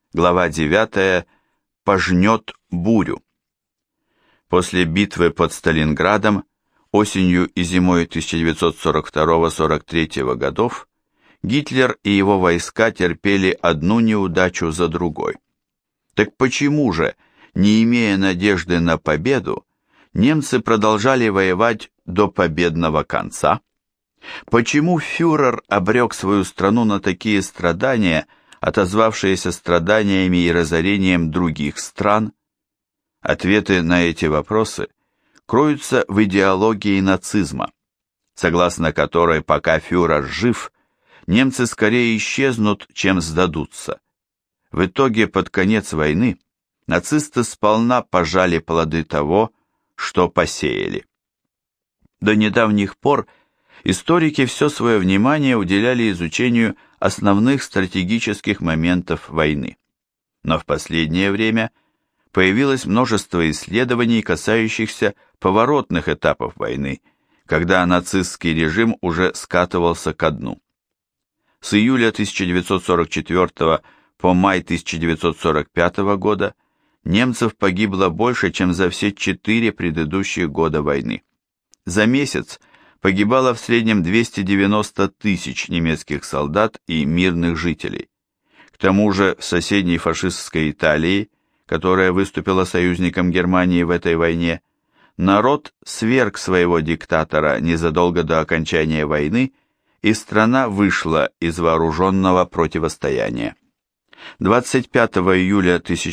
Глава 9. Пожнет бурю. После битвы под Сталинградом осенью и зимой 1942-43 годов Гитлер и его войска терпели одну неудачу за другой. Так почему же, не имея надежды на победу, немцы продолжали воевать до победного конца? Почему фюрер обрек свою страну на такие страдания, отозвавшиеся страданиями и разорением других стран? Ответы на эти вопросы кроются в идеологии нацизма, согласно которой, пока фюрер жив, немцы скорее исчезнут, чем сдадутся. В итоге, под конец войны, нацисты сполна пожали плоды того, что посеяли. До недавних пор историки все свое внимание уделяли изучению основных стратегических моментов войны. Но в последнее время появилось множество исследований, касающихся поворотных этапов войны, когда нацистский режим уже скатывался ко дну. С июля 1944 по май 1945 года немцев погибло больше, чем за все 4 предыдущих года войны. За месяц погибало в среднем 290 тысяч немецких солдат и мирных жителей. К тому же в соседней фашистской Италии, которая выступила союзником Германии в этой войне, народ сверг своего диктатора незадолго до окончания войны, и страна вышла из вооруженного противостояния. 25 июля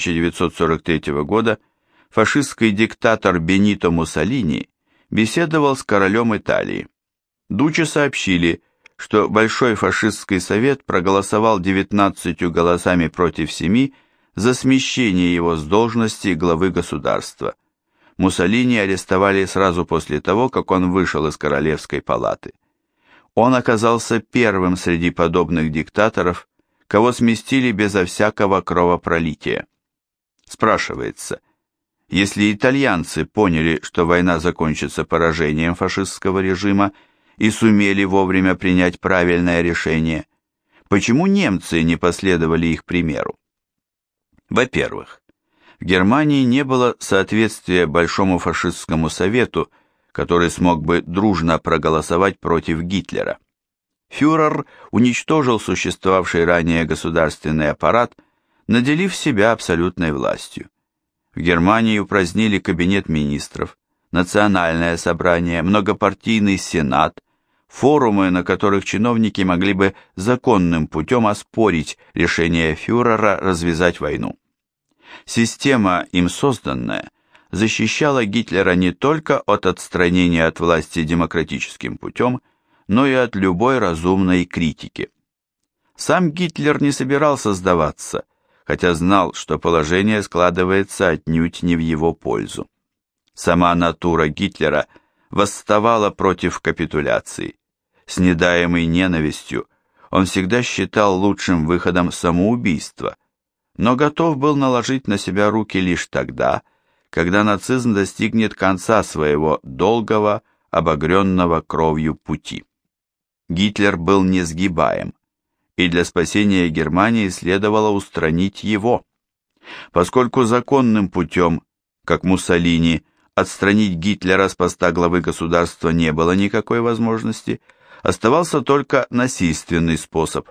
1943 года фашистский диктатор Бенито Муссолини беседовал с королем Италии. Дуче сообщили, что Большой фашистский совет проголосовал 19 голосами против 7 за смещение его с должности главы государства. Муссолини арестовали сразу после того, как он вышел из Королевской палаты. Он оказался первым среди подобных диктаторов, кого сместили безо всякого кровопролития. Спрашивается, если итальянцы поняли, что война закончится поражением фашистского режима и сумели вовремя принять правильное решение, почему немцы не последовали их примеру? Во-первых, в Германии не было соответствия Большому фашистскому совету, который смог бы дружно проголосовать против Гитлера. Фюрер уничтожил существовавший ранее государственный аппарат, наделив себя абсолютной властью. В Германии упразднили кабинет министров, национальное собрание, многопартийный сенат, форумы, на которых чиновники могли бы законным путем оспорить решение фюрера развязать войну. Система, им созданная, защищала Гитлера не только от отстранения от власти демократическим путем, но и от любой разумной критики. Сам Гитлер не собирался сдаваться, хотя знал, что положение складывается отнюдь не в его пользу. Сама натура Гитлера восставала против капитуляции. С недаемой ненавистью он всегда считал лучшим выходом самоубийство, но готов был наложить на себя руки лишь тогда, когда нацизм достигнет конца своего долгого, обогренного кровью пути. Гитлер был несгибаем, и для спасения Германии следовало устранить его. Поскольку законным путем, как Муссолини, отстранить Гитлера с поста главы государства не было никакой возможности, оставался только насильственный способ.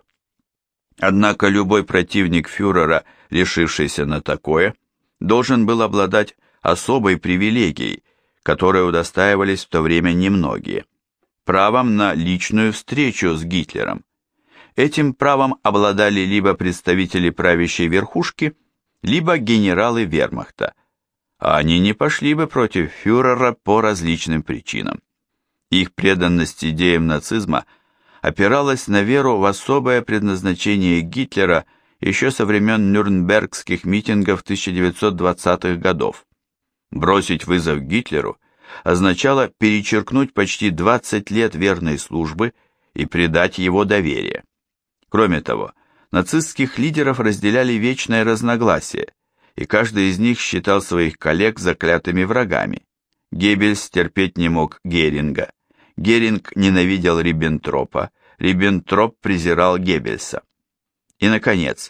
Однако любой противник фюрера, решившийся на такое, должен был обладать особой привилегией, которой удостаивались в то время немногие – правом на личную встречу с Гитлером. Этим правом обладали либо представители правящей верхушки, либо генералы вермахта, а они не пошли бы против фюрера по различным причинам. Их преданность идеям нацизма опиралась на веру в особое предназначение Гитлера еще со времен Нюрнбергских митингов 1920-х годов. Бросить вызов Гитлеру означало перечеркнуть почти 20 лет верной службы и предать его доверие. Кроме того, нацистских лидеров разделяли вечное разногласие, и каждый из них считал своих коллег заклятыми врагами. Геббельс терпеть не мог Геринга, Геринг ненавидел Риббентропа, Риббентроп презирал Геббельса. И, наконец,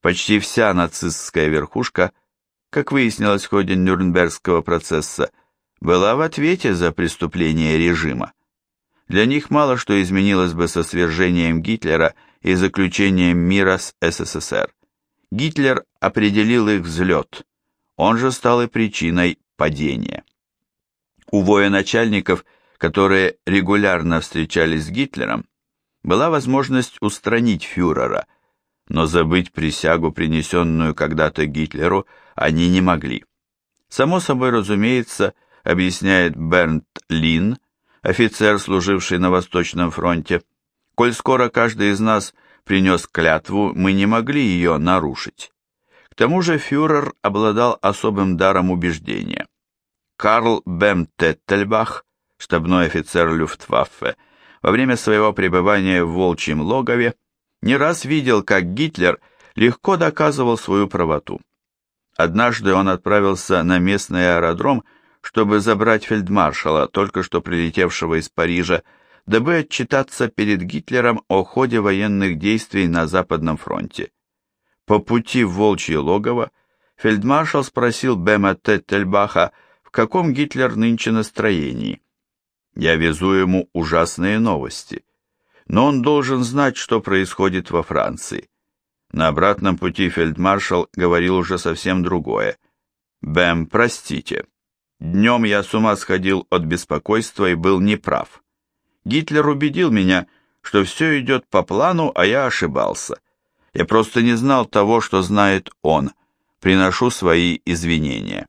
Почти вся нацистская верхушка, как выяснилось в ходе Нюрнбергского процесса, была в ответе за преступления режима. Для них мало что изменилось бы со свержением Гитлера и заключением мира с СССР. Гитлер определил их взлет, он же стал и причиной падения. У военачальников, которые регулярно встречались с Гитлером, была возможность устранить фюрера, но забыть присягу, принесенную когда-то Гитлеру, они не могли. Само собой разумеется, объясняет Бернт Лин, офицер, служивший на Восточном фронте, коль скоро каждый из нас принес клятву, мы не могли ее нарушить. К тому же фюрер обладал особым даром убеждения. Карл Бем-Теттельбах, штабной офицер Люфтваффе, во время своего пребывания в Волчьем логове не раз видел, как Гитлер легко доказывал свою правоту. Однажды он отправился на местный аэродром, чтобы забрать фельдмаршала, только что прилетевшего из Парижа, дабы отчитаться перед Гитлером о ходе военных действий на Западном фронте. По пути в Волчье логово фельдмаршал спросил Бема Теттельбаха, в каком Гитлер нынче настроении. «Я везу ему ужасные новости, но он должен знать, что происходит во Франции». На обратном пути фельдмаршал говорил уже совсем другое. «Бэм, простите, днем я с ума сходил от беспокойства и был неправ. Гитлер убедил меня, что все идет по плану, а я ошибался. Я просто не знал того, что знает он. Приношу свои извинения».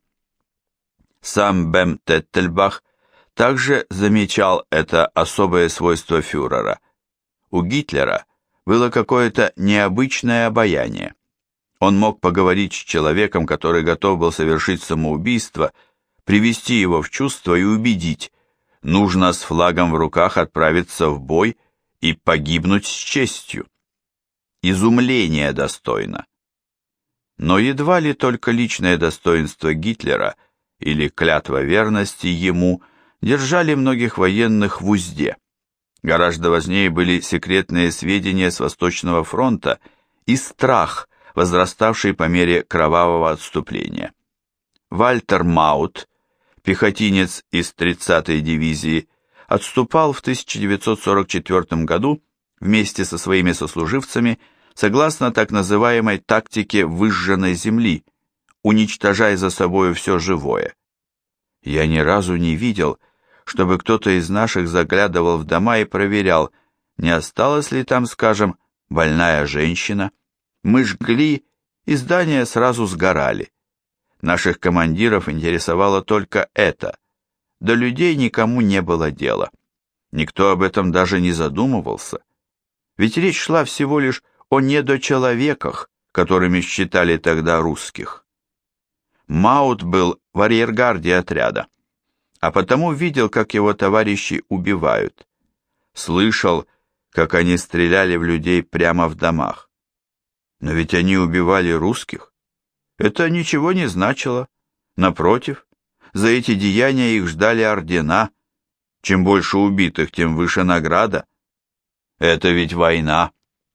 Сам Бем Теттельбах также замечал это особое свойство фюрера. У Гитлера было какое-то необычное обаяние. Он мог поговорить с человеком, который готов был совершить самоубийство, привести его в чувство и убедить, нужно с флагом в руках отправиться в бой и погибнуть с честью. Изумление достойно. Но едва ли только личное достоинство Гитлера или клятва верности ему держали многих военных в узде. Гораздо важнее были секретные сведения с Восточного фронта и страх, возраставший по мере кровавого отступления. Вальтер Маут, пехотинец из 30-й дивизии, отступал в 1944 году вместе со своими сослуживцами согласно так называемой тактике выжженной земли, уничтожая за собою все живое. Я ни разу не видел, чтобы кто-то из наших заглядывал в дома и проверял, не осталась ли там, скажем, больная женщина. Мы жгли, и здания сразу сгорали. Наших командиров интересовало только это. До людей никому не было дела. Никто об этом даже не задумывался. Ведь речь шла всего лишь о недочеловеках, которыми считали тогда русских. Маут был в арьергарде отряда, а потому видел, как его товарищи убивают. Слышал, как они стреляли в людей прямо в домах. Но ведь они убивали русских. Это ничего не значило. Напротив, за эти деяния их ждали ордена. Чем больше убитых, тем выше награда. Это ведь война.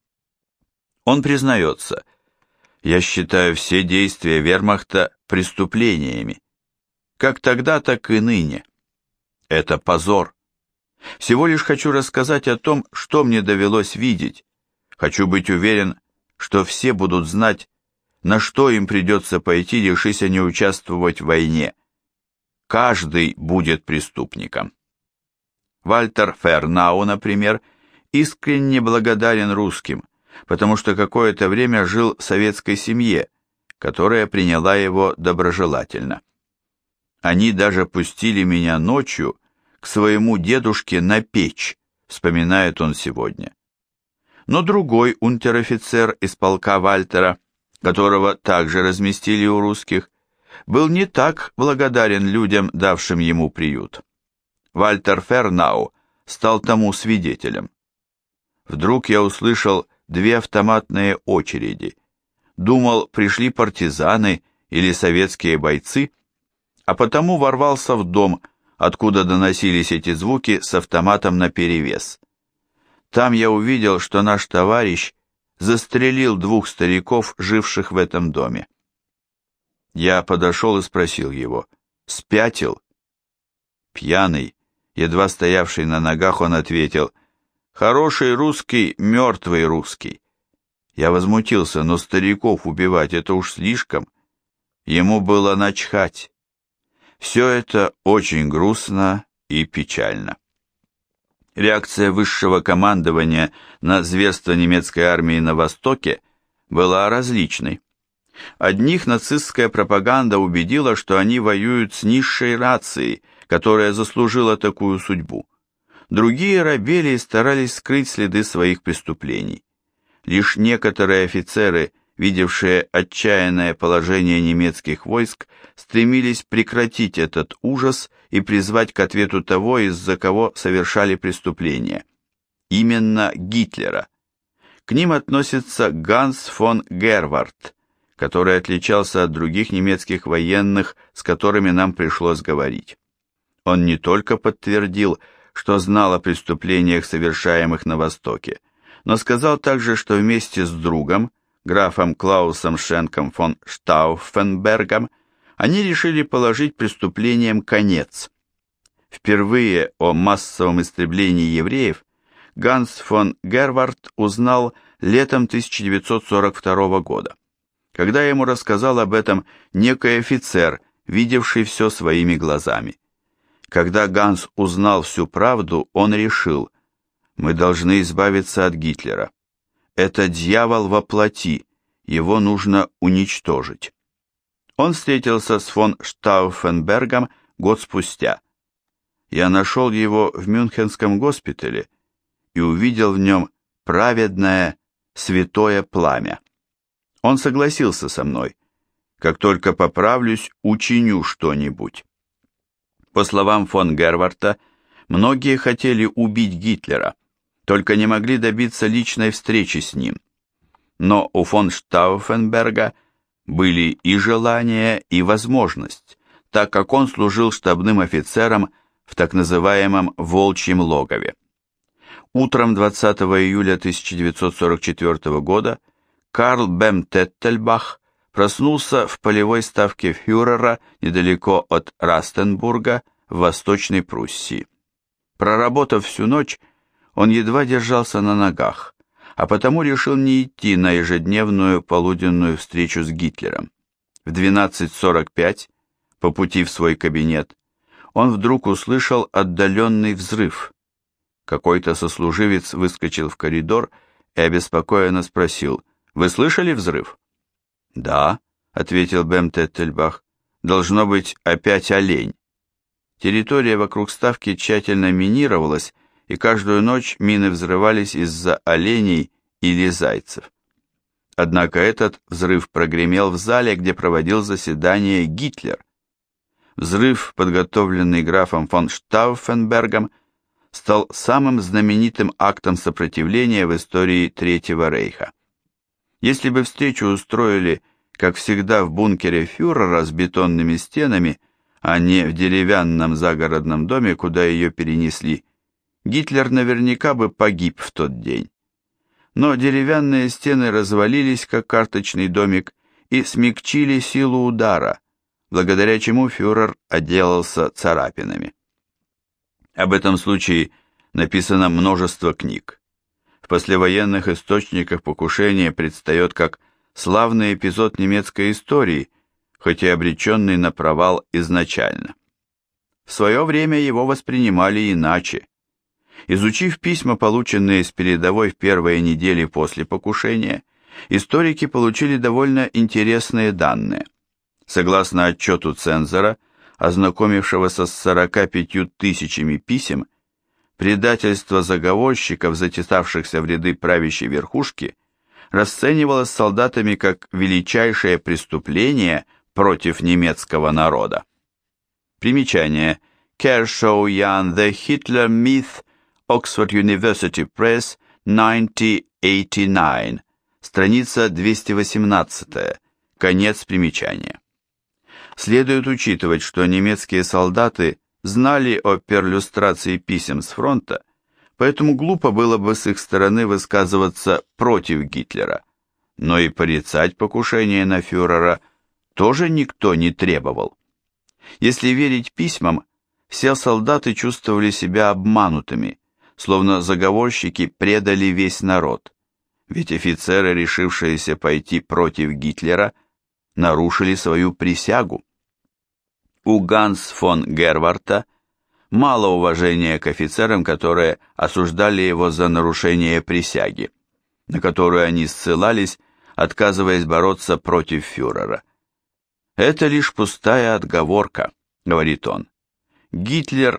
Он признается: я считаю все действия вермахта преступлениями. Как тогда, так и ныне. Это позор. Всего лишь хочу рассказать о том, что мне довелось видеть. Хочу быть уверен, что все будут знать, на что им придется пойти, решись они участвовать в войне. Каждый будет преступником. Вальтер Фернау, например, искренне благодарен русским, потому что какое-то время жил в советской семье, которая приняла его доброжелательно. Они даже пустили меня ночью к своему дедушке на печь, вспоминает он сегодня. Но другой унтер-офицер из полка Вальтера, которого также разместили у русских, был не так благодарен людям, давшим ему приют. Вальтер Фернау стал тому свидетелем. Вдруг я услышал 2 автоматные очереди. Думал, пришли партизаны или советские бойцы, а потому ворвался в дом, откуда доносились эти звуки, с автоматом наперевес. Там я увидел, что наш товарищ застрелил 2 стариков, живших в этом доме. Я подошел и спросил его: «Спятил?» Пьяный, едва стоявший на ногах, он ответил: «Хороший русский, мертвый русский». Я возмутился: «Но стариков убивать — это уж слишком». Ему было начхать. Все это очень грустно и печально. Реакция высшего командования на зверство немецкой армии на Востоке была различной. Одних нацистская пропаганда убедила, что они воюют с низшей рацией, которая заслужила такую судьбу. Другие робели и старались скрыть следы своих преступлений. Лишь некоторые офицеры, видевшие отчаянное положение немецких войск, стремились прекратить этот ужас и призвать к ответу того, из-за кого совершали преступления. Именно Гитлера. К ним относится Ганс фон Гервард, который отличался от других немецких военных, с которыми нам пришлось говорить. Он не только подтвердил, что знал о преступлениях, совершаемых на Востоке, но сказал также, что вместе с другом, графом Клаусом Шенком фон Штауфенбергом, они решили положить преступлениям конец. Впервые о массовом истреблении евреев Ганс фон Гервард узнал летом 1942 года, когда ему рассказал об этом некий офицер, видевший все своими глазами. Когда Ганс узнал всю правду, он решил: мы должны избавиться от Гитлера. Это дьявол во плоти, его нужно уничтожить. Он встретился с фон Штауфенбергом год спустя. Я нашел его в Мюнхенском госпитале и увидел в нем праведное, святое пламя. Он согласился со мной: как только поправлюсь, учиню что-нибудь. По словам фон Герварда, многие хотели убить Гитлера, только не могли добиться личной встречи с ним. Но у фон Штауфенберга были и желание, и возможность, так как он служил штабным офицером в так называемом «Волчьем логове». Утром 20 июля 1944 года Карл Бемтеттельбах проснулся в полевой ставке фюрера недалеко от Растенбурга в Восточной Пруссии. Проработав всю ночь, он едва держался на ногах, а потому решил не идти на ежедневную полуденную встречу с Гитлером. В 12:45, по пути в свой кабинет, он вдруг услышал отдаленный взрыв. Какой-то сослуживец выскочил в коридор и обеспокоенно спросил: «Вы слышали взрыв?» «Да», — ответил Бемтеттельбах, — «должно быть опять олень». Территория вокруг ставки тщательно минировалась, и каждую ночь мины взрывались из-за оленей или зайцев. Однако этот взрыв прогремел в зале, где проводил заседание Гитлер. Взрыв, подготовленный графом фон Штауфенбергом, стал самым знаменитым актом сопротивления в истории Третьего рейха. Если бы встречу устроили, как всегда, в бункере фюрера с бетонными стенами, а не в деревянном загородном доме, куда ее перенесли, Гитлер наверняка бы погиб в тот день. Но деревянные стены развалились, как карточный домик, и смягчили силу удара, благодаря чему фюрер отделался царапинами. Об этом случае написано множество книг. В послевоенных источниках покушение предстает как славный эпизод немецкой истории, хоть и обреченный на провал изначально. В свое время его воспринимали иначе. Изучив письма, полученные с передовой в первые недели после покушения, историки получили довольно интересные данные. Согласно отчету цензора, ознакомившегося с 45 тысячами писем, предательство заговорщиков, затесавшихся в ряды правящей верхушки, расценивалось солдатами как величайшее преступление против немецкого народа. Примечание. Kershaw Jan The Hitler Myth, Oxford University Press, 1989, страница 218, конец примечания. Следует учитывать, что немецкие солдаты знали о перлюстрации писем с фронта, поэтому глупо было бы с их стороны высказываться против Гитлера, но и порицать покушение на фюрера тоже никто не требовал. Если верить письмам, все солдаты чувствовали себя обманутыми, словно заговорщики предали весь народ, ведь офицеры, решившиеся пойти против Гитлера, нарушили свою присягу. У Ганс фон Герварта мало уважения к офицерам, которые осуждали его за нарушение присяги, на которую они ссылались, отказываясь бороться против фюрера. «Это лишь пустая отговорка», — говорит он. «Гитлер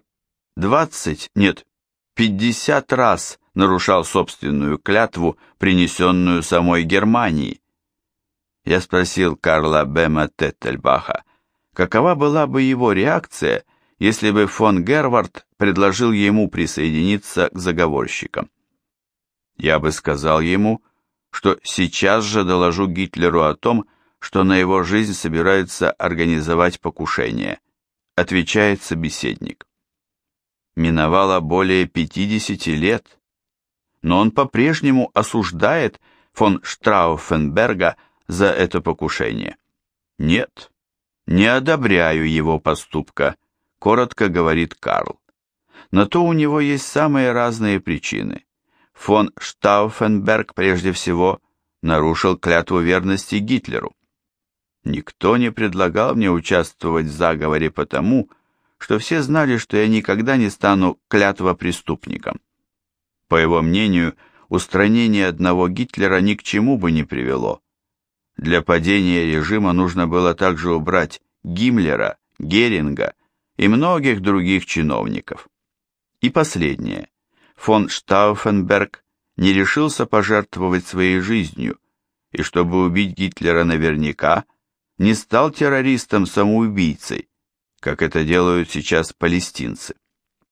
50 раз нарушал собственную клятву, принесенную самой Германии». Я спросил Карла Бема Теттельбаха, какова была бы его реакция, если бы фон Гервард предложил ему присоединиться к заговорщикам. Я бы сказал ему, что сейчас же доложу Гитлеру о том, что на его жизнь собираются организовать покушение, отвечает собеседник. Миновало более 50 лет, но он по-прежнему осуждает фон Штрауфенберга за это покушение. Нет, не одобряю его поступка, коротко говорит Карл. На то у него есть самые разные причины. Фон Штауфенберг прежде всего нарушил клятву верности Гитлеру. Никто не предлагал мне участвовать в заговоре потому, что все знали, что я никогда не стану клятвопреступником. По его мнению, устранение одного Гитлера ни к чему бы не привело. Для падения режима нужно было также убрать Гиммлера, Геринга и многих других чиновников. И последнее. Фон Штауфенберг не решился пожертвовать своей жизнью, и чтобы убить Гитлера наверняка, не стал террористом-самоубийцей, как это делают сейчас палестинцы.